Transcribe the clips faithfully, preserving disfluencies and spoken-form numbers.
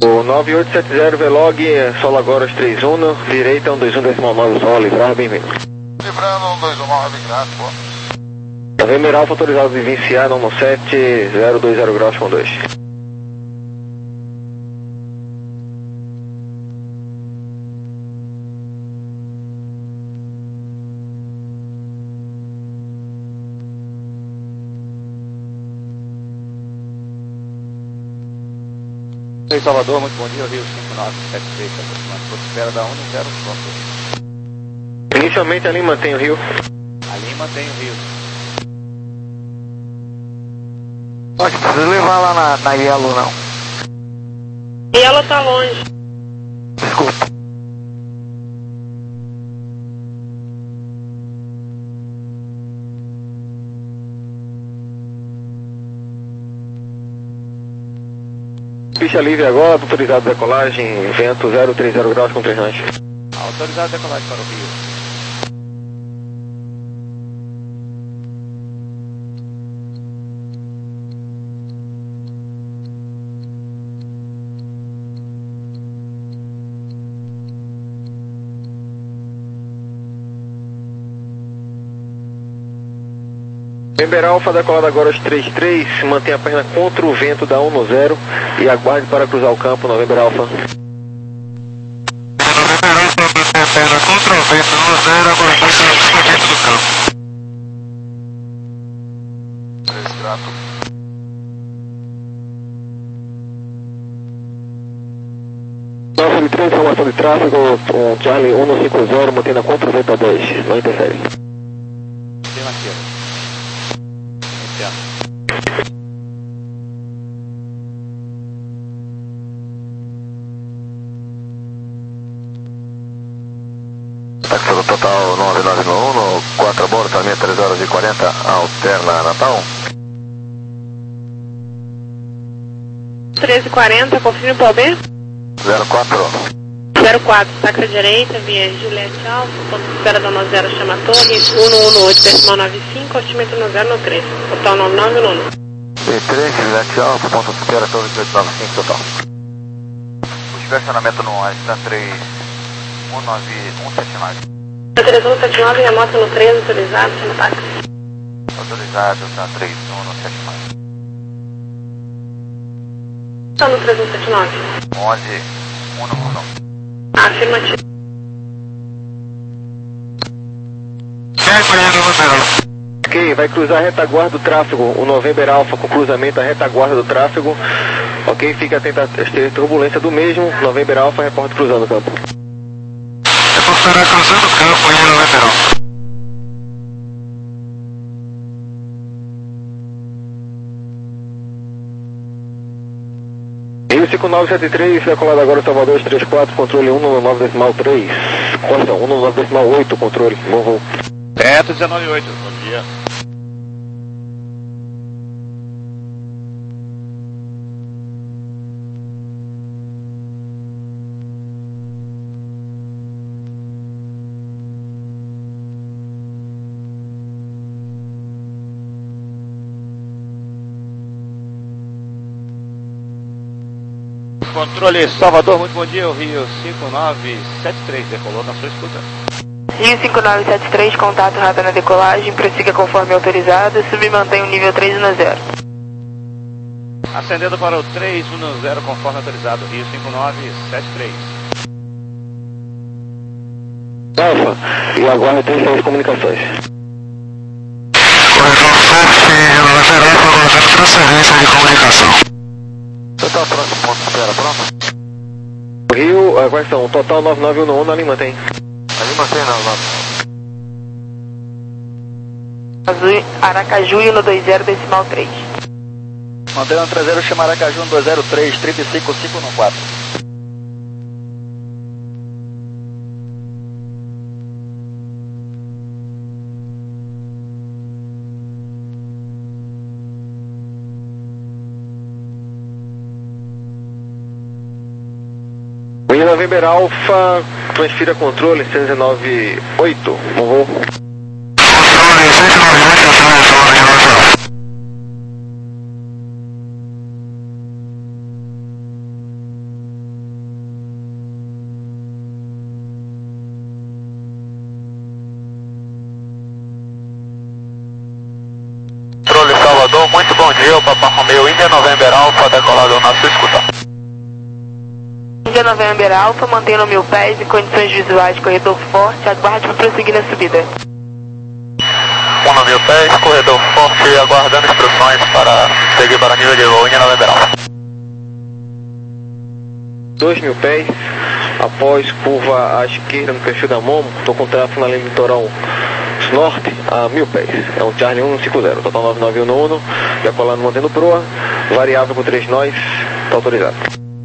O nove oito sete zero Velog, solo agora os três Uno, direita um dois um decimal nove, solo, livrar, bem-vindo. Livrando um dois um nove, graças, pô. November Alpha autorizado de vinciar no sete zero dois zero graus com dois. Oi, Salvador, muito bom dia, Rio cinco nove sete três, aproximando, espera da um zero, pronto. Inicialmente ali mantém o Rio. Ali mantém o Rio. Acho que precisa levar lá na, na Yellow, não. Yellow tá longe. Desculpa. Pista livre agora, autorizado de decolagem, vento zero três zero graus com três nós. Autorizado de decolagem para o Rio. November Alpha decolado agora os três três, mantém a perna contra o vento da um zero e aguarde para cruzar o campo, November Alpha. November Alpha, mantém a perna contra o vento um zero, aguardando para cruzar o vento do campo. três grato. nove três, informação de tráfego, um Charlie um cinco zero, mantendo a contra o vento a dez, não interfere. Afirmativo. Táxi total nove nove um, no quatro a bordo, também três horas e quarenta, alterna Natal. treze e quarenta, confirme para o B. zero quatro. zero quatro, táxi à direita, via Juliette Alfa, ponto de espera da um zero chama torre, um um oito, decimal nove cinco, altimento um zero no três, total nove nove um. B três, Juliette Alfa, ponto de espera, torre oito nove cinco, total. O estacionamento no Astan três um nove um sete nove. três um sete nove, remoto no três, autorizado, chama táxi. Autorizado, Astan três um sete nove. Está no três um sete nove. onze um um. Afirmativo. Ok, vai cruzar a retaguarda do tráfego, o November Alpha com cruzamento à retaguarda do tráfego. Ok, fique atento à turbulência do mesmo, November Alpha, reporte cruzando o campo. Reportará cruzando o campo em November Alpha. Rio cinco nove sete três, decolado agora Salvador três quatro, controle um nove decimal três. Costa um nove decimal oito, controle, bom voo. Beto dezenove oito, bom dia. Controle Salvador, muito bom dia, o Rio cinco nove sete três, decolou na sua escuta. Rio cinco nove sete três, contato rápido na decolagem, prossiga conforme autorizado e submantém o nível três um zero. Ascendendo para o três um zero, conforme autorizado, Rio cinco nove sete três. Alfa, e agora tem suas comunicações. Corredor sete, November Alpha, aguardando transferência de comunicação. Total próximo ponto de espera, pronto? Rio, a questão, total nove nove um um, ali mantém. Ali mantém nove nove. Azul, Aracaju no dois zero decimal três. Mantendo três zero, chama Aracaju no dois zero três, trinta e cinco cinco um quatro. Rio November Alpha, transfira controle seis nove oito, bom voo. Controle seis nove oito, atrás, ordem November. dia, o Papa Romeo Índia November Alpha, decolado na sua escuta. Índia November Alpha, mantendo mil pés em condições visuais, corredor forte, aguarde para prosseguir na subida. um mil pés, corredor forte, aguardando instruções para seguir para nível de voo, Índia November Alpha. dois mil pés, após curva à esquerda no perfil da Momo, estou com tráfego na linha do litoral norte a mil pés. É um Charlie um cinco zero, total nove nove um um, decolando mantendo proa, variável com três nós, está autorizado.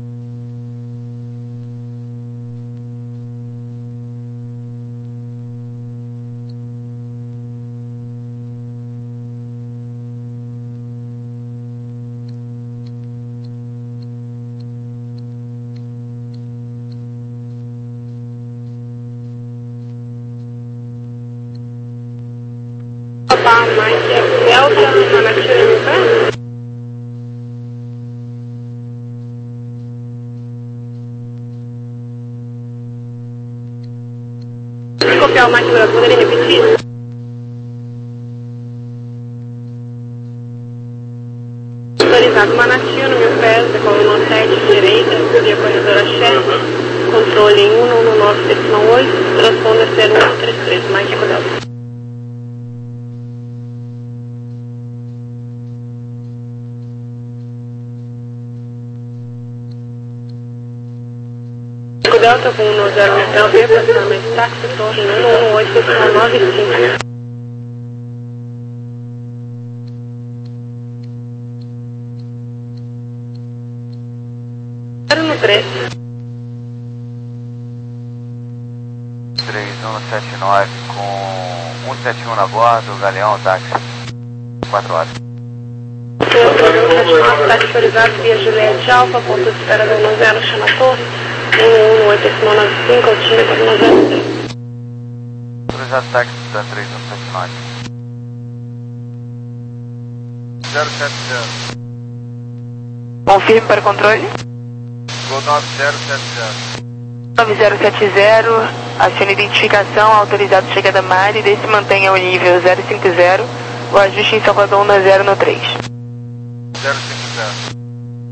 Papa Mike Delta, Manatina, tá? Se copiar o Mike Bravo, poderia repetir? Autorizado Manatino, mil pés, decolando sete direita, via corredor Axé, controle em um um nove decimal oito, transponder zero um três três, Mike Delta. Delta com um zero metal, aproximadamente táxi, torre um um oito, decimal nove cinco. zero no três. três um sete nove com um sete um na bordo, Galeão, táxi. quatro horas. Está autorizado via Juliette Alfa, ponto de espera da um zero, chama a torre. um um oito, decimal nove cinco, altímetro um zero três. Autorizado táxi da três um sete nove. zero sete zero. Confirme para controle. Gol nove zero sete zero. nove zero sete zero, acione identificação, autorizado chegada Mari, desse mantenha o nível zero cinco zero, o ajuste em Salvador um zero no três. zero cinco zero.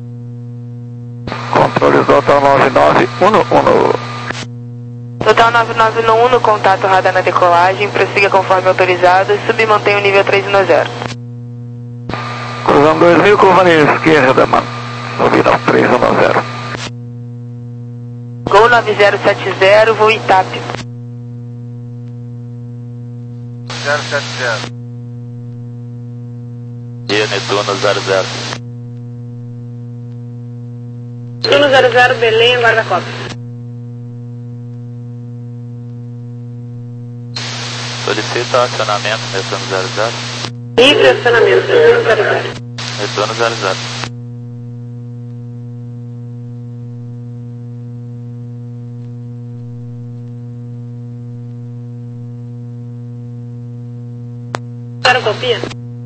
Controle total nove nove um um. Total nove nove um um, contato radar na decolagem, prossiga conforme autorizado e submantenha o nível três um zero. Cruzando dois mil, curva linha esquerda, mano. Subida três um zero. Gol nove zero sete zero, voo Itape. zero sete zero. Dia Netuno zero zero. Netuno zero zero, Belém, aguarda a cópia. Solicita acionamento Netuno zero zero. Livre acionamento, Netuno zero zero. Netuno zero zero. Quero copia?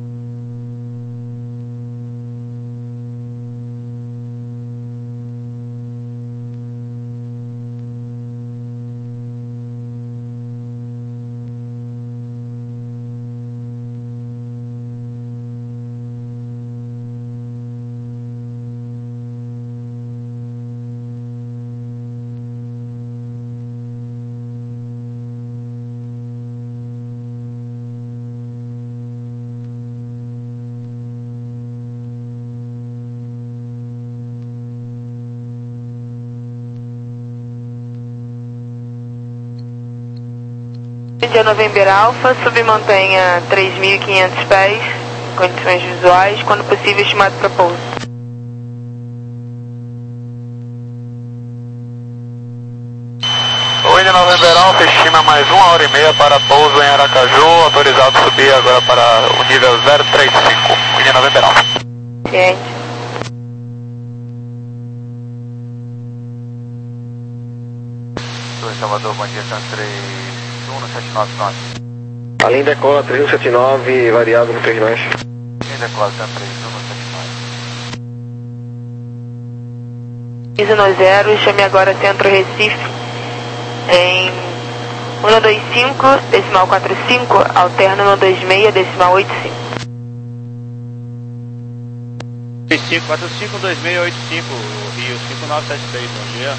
Índia November Alpha, submantenha três mil e quinhentos pés, condições visuais, quando possível estimado para pouso. O Índia November Alpha estima mais uma hora e meia para pouso em Aracaju, autorizado subir agora para o nível zero três cinco, Índia November Alpha. Ciente. Estou em Salvador, bom dia, três um sete nove nove. A linha decola três um sete nove, variável com três nós. Linha decola três um sete nove. Piso no zero, chame agora Centro Recife em um dois cinco, decimal quatro cinco, alterna um dois seis, decimal oito cinco. cinco quatro cinco dois seis oito cinco, Rio cinco nove sete três, bom dia.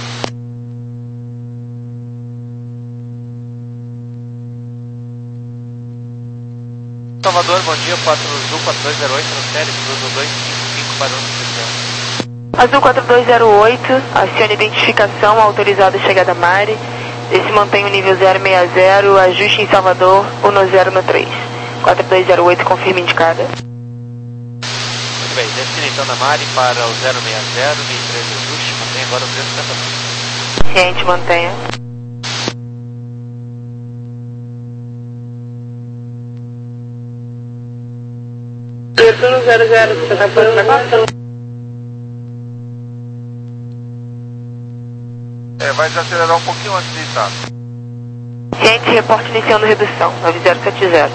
Salvador, bom dia, quatro Azul quatro dois zero oito, transfere, Azul dois cinco cinco para o Azul quatro dois zero oito, acione identificação, autorizado chegada Mari, esse mantém o nível zero seis zero, ajuste em Salvador, um zero no três. quatro dois zero oito, confirma indicada. Muito bem, destino então da Mari para o zero seis zero, nível três ajuste, mantém agora o zero setenta. Ciente, mantenha. Retorno zero zero, você está por para quatro? É, vai desacelerar um pouquinho antes de estar. Ciente, reporte iniciando redução, nove zero sete zero.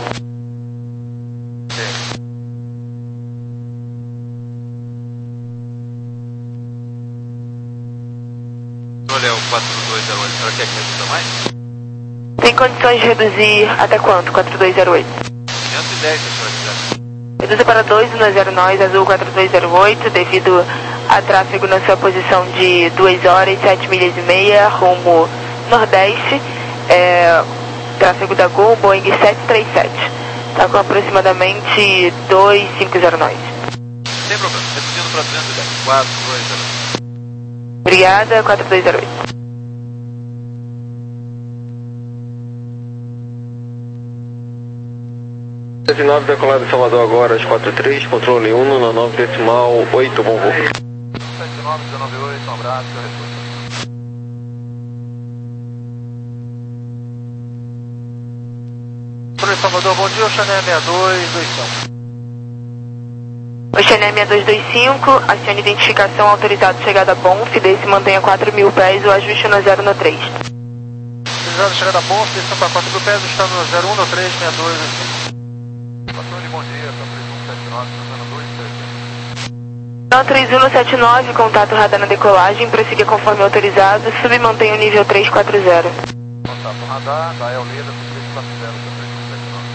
Olha o quatro dois zero oito, será que é que reduza mais? Tem condições de reduzir até quanto, quatro dois zero oito? quinhentos e dez, se a senhora quiser. Reduza para dois um zero nós, Azul quatro dois zero oito, devido a tráfego na sua posição de duas horas, sete milhas e meia, rumo nordeste, é, tráfego da Gol, Boeing sete três sete, está com aproximadamente dois cinco zero nós. Sem problema, reduzindo para duzentos e dez, quatro dois zero oito. Obrigada, quatro dois zero oito. sete nove decolado de Salvador agora, às quatro três, controle um, na nove decimal oito, bom voo. sete nove um nove oito, um abraço, retorno. Para Salvador, bom dia, Oxané seis dois dois cinco. Oxané seis dois dois cinco, acione identificação, autorizado chegada Bonf, desse mantenha quatro mil pés, o ajuste no zero no três. Autorizado chegada Bonf, descendo para quatro mil pés, está no zero um no três, seis dois dois cinco. Patrulha, bom dia, estamos no sete nove, cruzando dois três. Então, três um no sete nove, contato radar na decolagem, prossiga conforme autorizado, sub e mantenha o nível três quatro zero. Contato radar, da El Leda, três quatro zero, três um sete nove.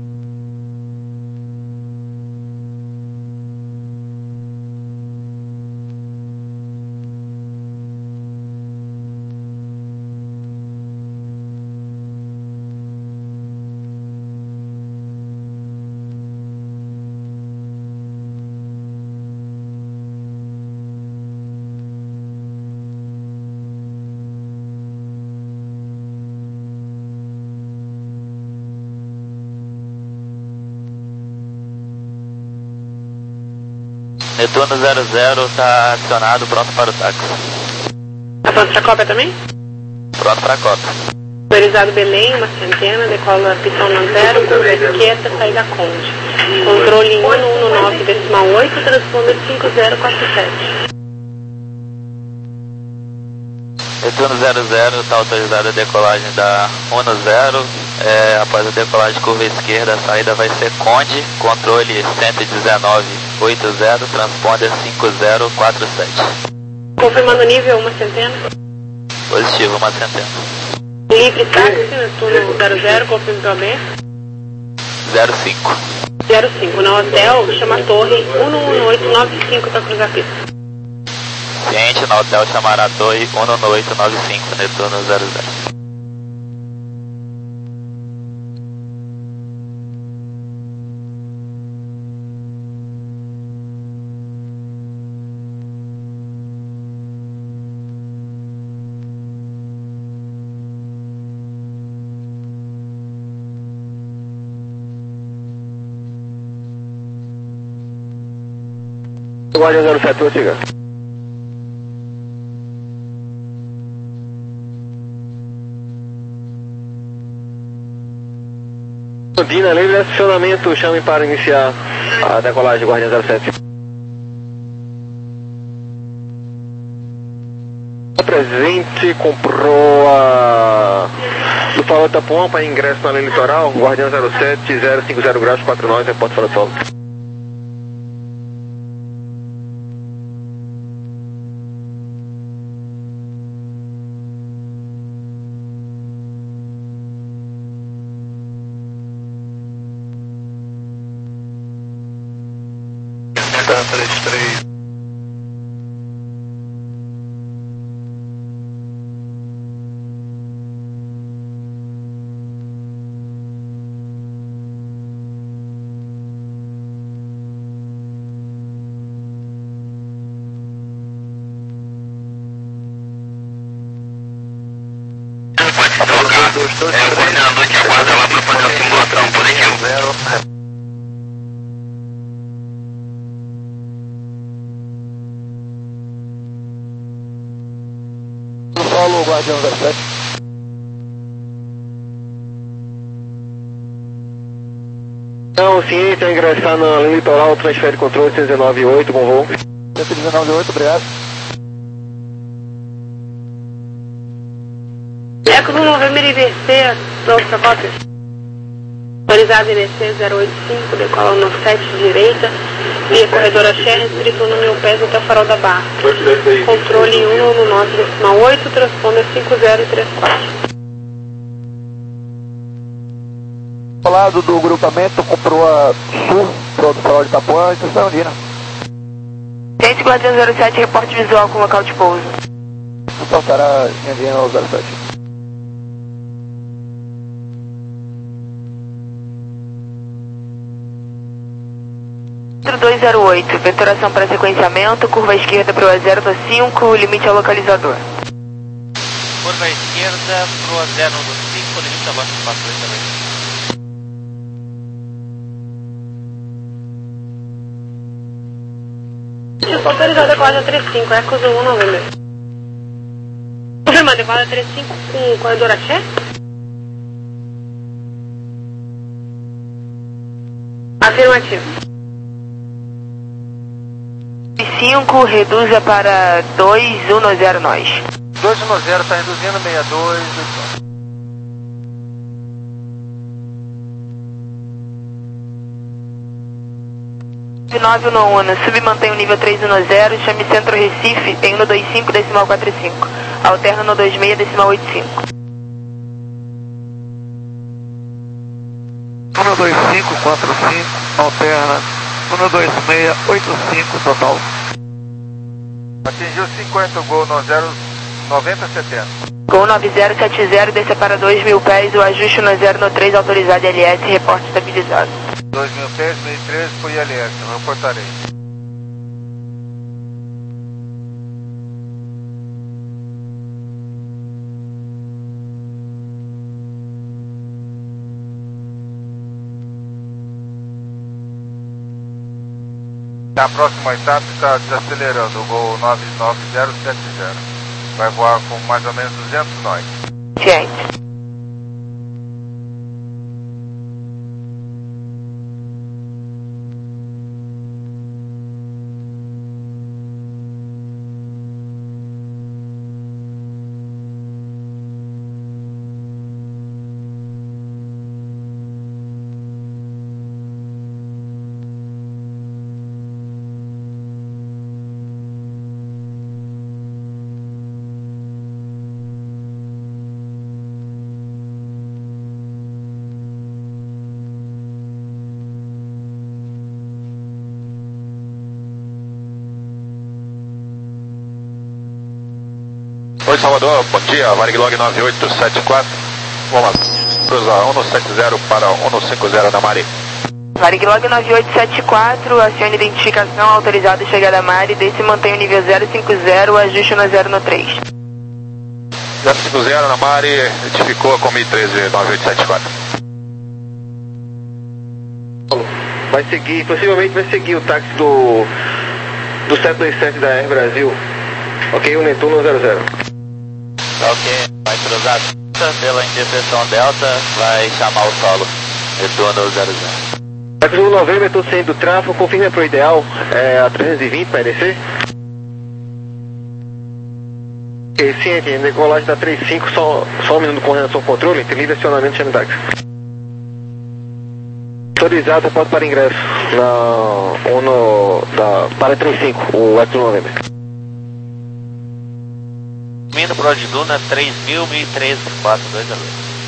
Retorno zero zero, está acionado, pronto para o táxi. Tá pronto pra cópia também? Pronto para a cópia. Autorizado Belém, uma centena, decola pistão no zero, curva esquerda, saída Conde. Controle um um nove decimal oito, transponder cinco zero quatro sete. Retorno zero zero, está autorizada a decolagem da um zero. É, após a decolagem curva esquerda, a saída vai ser Conde, controle cento e dezenove oito zero, transponder cinco zero quatro sete. Confirmando o nível, uma centena. Positivo, uma centena. Livre táxi, Netuno zero zero, confirme para B. zero cinco. zero cinco, no hotel, chama a torre um um oito nove cinco para cruzar a pista. Ciente, no hotel chamará a torre um um oito nove cinco, Netuno zero zero. Guardião zero sete, vou chegar. Dina, livre de acionamento, chame para iniciar a decolagem, Guardião zero sete. Presente, comprou a do Farol Itapuã para ingresso na linha litoral, Guardião zero sete, zero cinco zero graus, quatro nós, reporte fora solo. três três. dois dois. É, o coordenador te aguarda lá para fazer a simulação, positivo. Solo, Guardião zero sete. Então, ciência, ingressar na linha litoral, transfere controle cento e dezenove oito, bom voo. cento e dezenove oito, obrigado. Eco do November I V C, Oscar Copy. Autorizado I V C zero oito cinco, decola no sete direita, via corredor Axé, restrito no mil pés até o farol da Barra. Controle cento e nove decimal oito, transponder cinco zero três quatro. Ao lado do grupamento, comprou a sul, pro do farol de Itapuã, estação Andina. Gente, Guardião zero sete, reporte visual com local de pouso. Então estará em Andina ao zero sete. dois zero oito, venturação para sequenciamento, curva esquerda para o A zero cinco, limite ao localizador. Curva esquerda pro A zero cinco, limite ao localizador também. Autorizado decolagem trinta e cinco, Eco um November. Confirmado, decolagem trinta e cinco com corredor Axé? Afirmativo. cinco, reduza para dois um zero nós. dois um zero, está reduzindo, sessenta e dois. nove um um, submantém o nível três um zero, chame Centro Recife em cento e vinte e cinco decimal quarenta e cinco. Alterna no vinte e seis decimal oitenta e cinco. cento e vinte e cinco, quarenta e cinco, alterna cento e vinte e seis, oitenta e cinco total. Atingiu cinquenta, gol no zero noventa setenta. Gol nove zero sete zero, desça para dois mil pés, o ajuste no zero no três, autorizado L S, reporte estabilizado. dois mil pés, mil e treze, foi I L S, eu reportarei. A próxima etapa está desacelerando, o Gol nove nove zero sete zero. Vai voar com mais ou menos duzentos nós. Ciente. Oi Salvador, bom dia, Varig nove oito sete quatro, vamos lá, cruza cento e setenta para cento e cinquenta da Mari. Varig nove oito sete quatro, acione identificação, autorizado chegada a Mari, desce e mantém o nível zero cinco zero, ajuste no zero no três. zero cinco zero na Mari, identificou com mil e treze nove oito sete quatro. Vai seguir, possivelmente vai seguir o táxi do, do sete dois sete da Air Brasil. Ok, o Netuno zero zero. Ok, vai cruzar pela interseção Delta, vai chamar o solo. Retorno zero zero. Eco um November, estou saindo do tráfego, confirma para o ideal, é a trezentos e vinte para descer. Ok, ciente, decolagem da trinta e cinco, só, só um minuto de coordenação controle, entre livre acionamento e chame táxi. Autorizado, pode para ingresso na Uno da para trinta e cinco, o Eco um November. Mindo Pro de Duna três mil, mil e treze, quatro dois zero.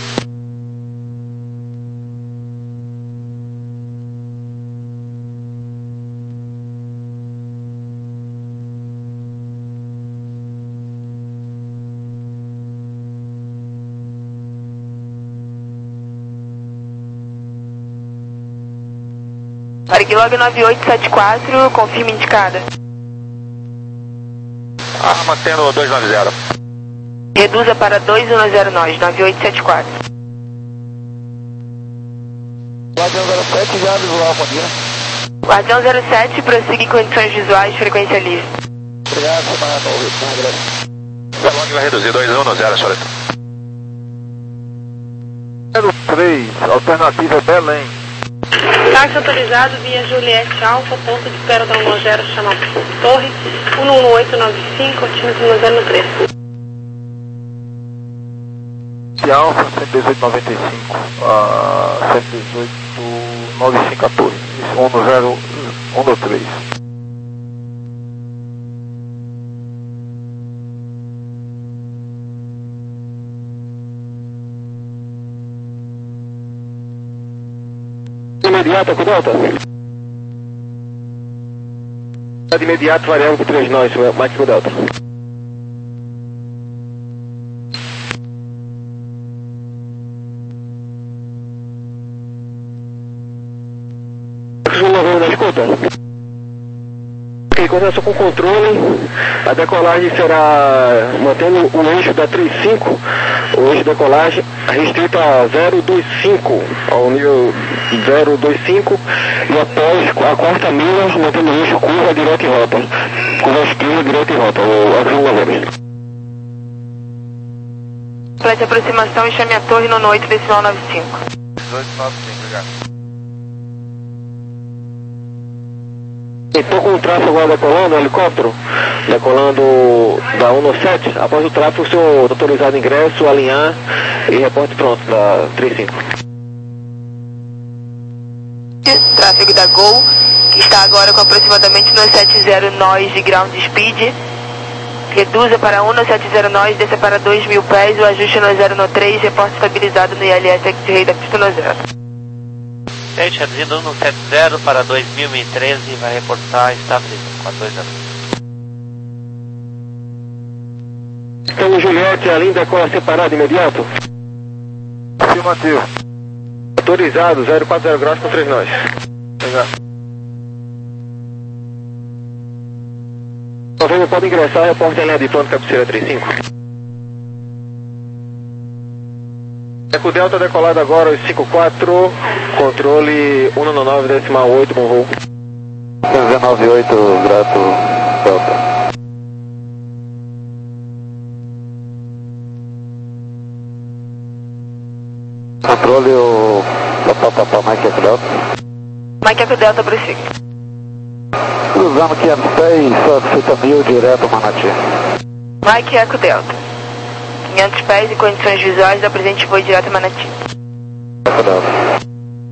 Varig nove oito sete quatro, confirma indicada. Ah, mantendo dois nove zero. Reduza para dois um zero nós, nove oito sete quatro. Guardião zero sete, já visual, bom dia. Guardião zero sete, prossiga em condições visuais, frequência livre. Obrigado, semana nova. Veloz vai reduzir dois um no zero, senhor. zero três, alternativa Belém. Táxi autorizado via Juliette Alfa, ponto de espera da um zero, chama Torre, um um oito nove cinco, otimista um zero três. De Alfa, cento e dezoito noventa e cinco, a cento e dezoito noventa e cinco a Torre, um zero um três. Imediata com Delta. De imediato variando com três nós, Mike com Delta. Vamos na escuta. Ok, coordenação com controle. A decolagem será mantendo o eixo da trinta e cinco, o eixo de decolagem restrito a zero dois cinco, ao nível zero dois cinco, e após a quarta milha mantendo o eixo curva direto em rota, curva esquerda direto em rota, o Axel Lavores. Complete aproximação e chame a torre no oito decimal nove cinco. dezoito noventa e cinco, obrigado. Estou com o tráfego agora decolando, helicóptero, decolando da um sete. Após o tráfego, o senhor autorizado ingresso, alinhar e reporte pronto da trinta e cinco. Tráfego da Gol, que está agora com aproximadamente um setenta nós de ground speed. Reduza para um setenta nós, desça para dois mil pés, o ajuste no zero três, reporte estabilizado no I L S X-Ray da pista no zero. Stage reduzindo um setenta para dois mil e treze e vai reportar estabilizado quatro dois zero. Então, Juliette, a linha decola separada imediato. Afirmativo. Autorizado, zero quatro zero graus com três nós. Obrigado. Novembro pode ingressar, reporte em linha de plano cabeceira trinta e cinco. Eco Delta decolado agora, os cinco quatro, controle um nove nove decimal oito, bom voo. dezenove oito, grato, Delta. Controle o papapá, Mike Eco Delta. Mike Eco Delta, prossiga. Cruzando quinhentos pés, solicita mil, direto Manati. Mike Eco Delta. quinhentos pés e condições visuais da presente voo direto a Manati. Eco Delta.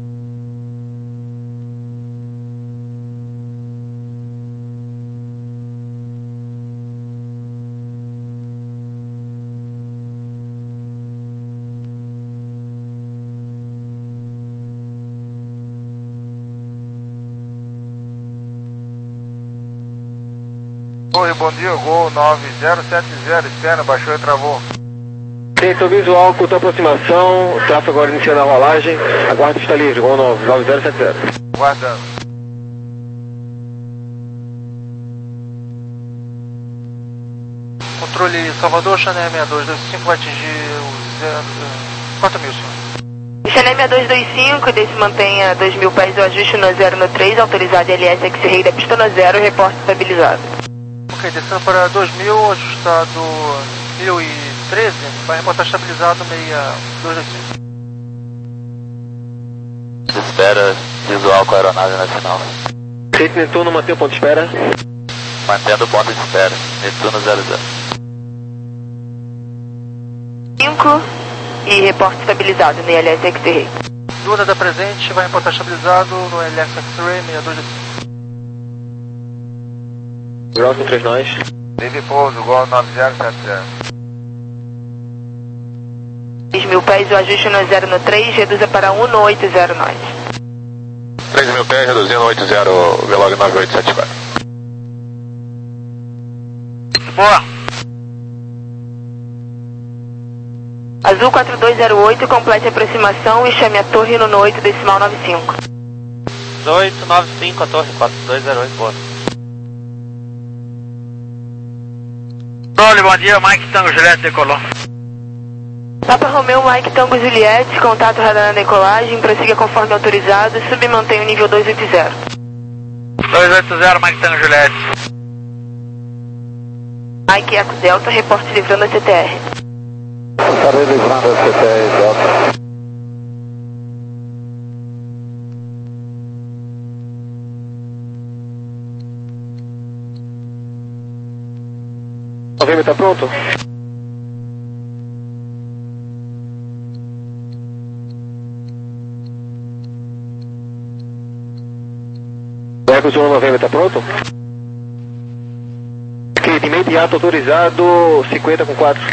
Oi, bom dia, Gol nove zero sete zero, externo, baixou e travou. Tentou visual, curta aproximação, tráfego agora iniciando a rolagem, aguarde está livre, Gol nove, nove zero sete zero. Guardando. Controle Salvador, Chanel sessenta e dois dois cinco vai atingir o zero, quatro mil, senhor. Chanel sessenta e dois dois cinco, desse mantenha dois mil pés o ajuste no zero três, autorizado L S X-Ray da pista no zero, reporte estabilizado. Ok, descendo para dois mil, ajustado mil e treze, vai reportar estabilizado meia dois dois cinco. Espera visual com a aeronave nacional. State Netuno, mantém o ponto de espera. Mantendo o ponto de espera. Netuno zero zero. cinco e reporte estabilizado no I L S X-Ray. Luna da presente vai reportar estabilizado no L S X-Ray meia dois dois cinco. Ground com três nós. Livre pouso, Gol nove zero sete zero. três mil pés o ajuste no zero três, reduza para um no oito zero nós. três mil pés, reduzindo oito zero, Velog nove oito sete quatro. Boa. Azul quatro dois zero oito, complete a aproximação e chame a torre no oito decimal nove cinco. oito nove cinco, a torre quatro dois zero oito, boa. Controle, bom dia, Mike Tango Juliette decolou. Papa Romeu, Mike Tango Juliette, contato radar na decolagem, prossiga conforme autorizado, submantém o nível dois oito zero. dois oito zero, Mike Tango Juliette. Mike Eco Delta, reporte livrando a C T R. Estarei livrando a C T R Delta. O November tá pronto? Eco Zulu November tá pronto? Ok, de imediato autorizado cinquenta com quatro.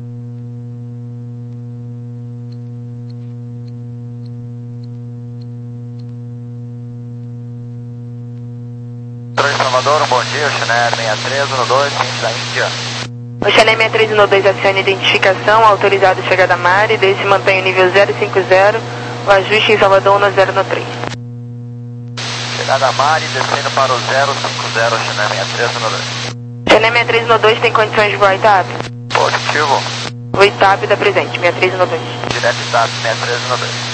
Salvador, um bom dia, o Chiner sessenta e três um dois, ciência da Índia. O Chiner sessenta e três um dois aciona identificação, autorizado chegada a mar e desse mantém o nível zero cinco zero, o ajuste em Salvador um zero três. Chegada a mar e descendo para o zero cinco zero, Chiner sessenta e três um dois. Chiner sessenta e três um dois tem condições de voar I T A P? Positivo. O I T A P da presente, sessenta e três um dois. Direto I T A P, sessenta e três um dois.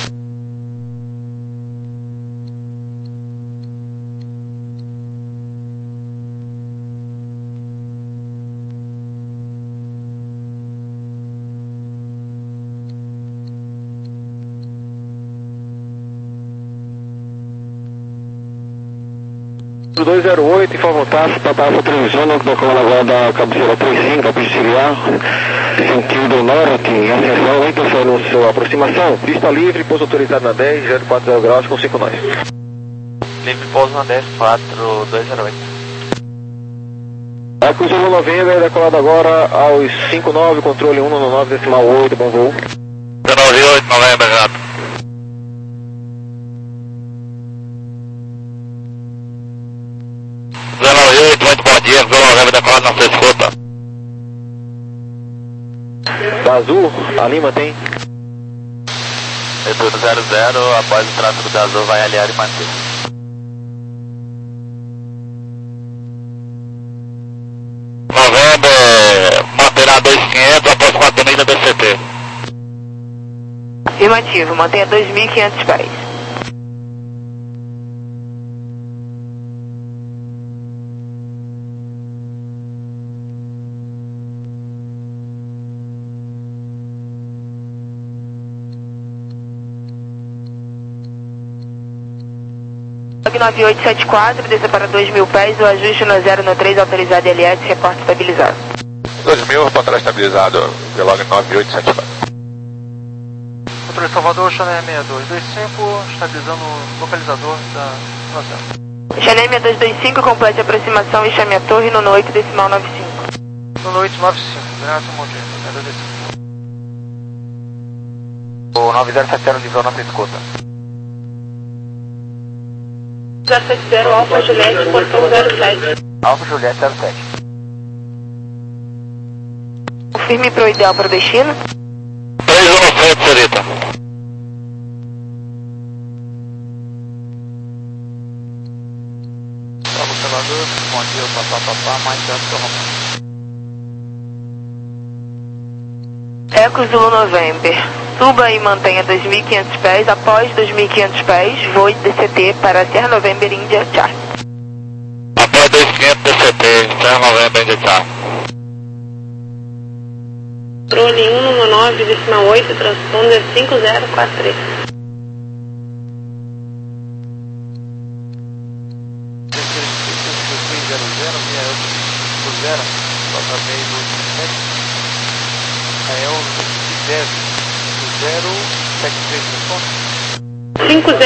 dois zero oito, informa o TAF, Papa Alfa Transona, decola agora da cabeceira trinta e cinco, da pista auxiliar, sentido norte, ascensão, interfere na sua aproximação, pista livre, pouso autorizado na dez, zero quatro zero graus, com cinco nós. Livre pouso na dez, quatro dois zero oito. Eco Zulu November, decolado agora aos cinco nove, controle um nove nove, decimal oito, bom voo. nove oito, November, gato. Muito bom dia, Zulu November decolado na sua escuta. Da Azul, a Lima tem. Retorno zero zero, após o tráfego da Azul vai aliar e manter. November, manterá dois mil e quinhentos após quatro milhas da D C T. Afirmativo, mantenha dois mil e quinhentos pés. nove oito sete quatro, desça para dois mil pés, o ajuste no zero no três, autorizado L S, reporte estabilizado. dois mil, reportará estabilizado, Velog nove oito sete quatro. Controle Salvador, Channel sessenta e dois dois cinco, estabilizando o localizador da Nozero. Channel sessenta e dois dois cinco, complete a aproximação e chame a torre no oito decimal nove cinco. No oito nove cinco, graças a Deus, sessenta e dois cinco. O nove zero sete zero livrou nossa escuta. zero sete zero, Alfa Juliette, portão zero sete. Alfa Juliette zero sete. Confirme para o ideal para o destino. três um sete, senhorita. Observador, bom dia, papá, papá, mais tanto Romano. Eco Zulu November. Suba e mantenha dois mil e quinhentos pés. Após dois mil e quinhentos pés, voe D C T para Serra November India Charlie. Após dois mil e quinhentos D C T, Serra November India Charlie. Controle um nove decimal oito, transponder cinco zero quatro três. É o zero sete três, responde.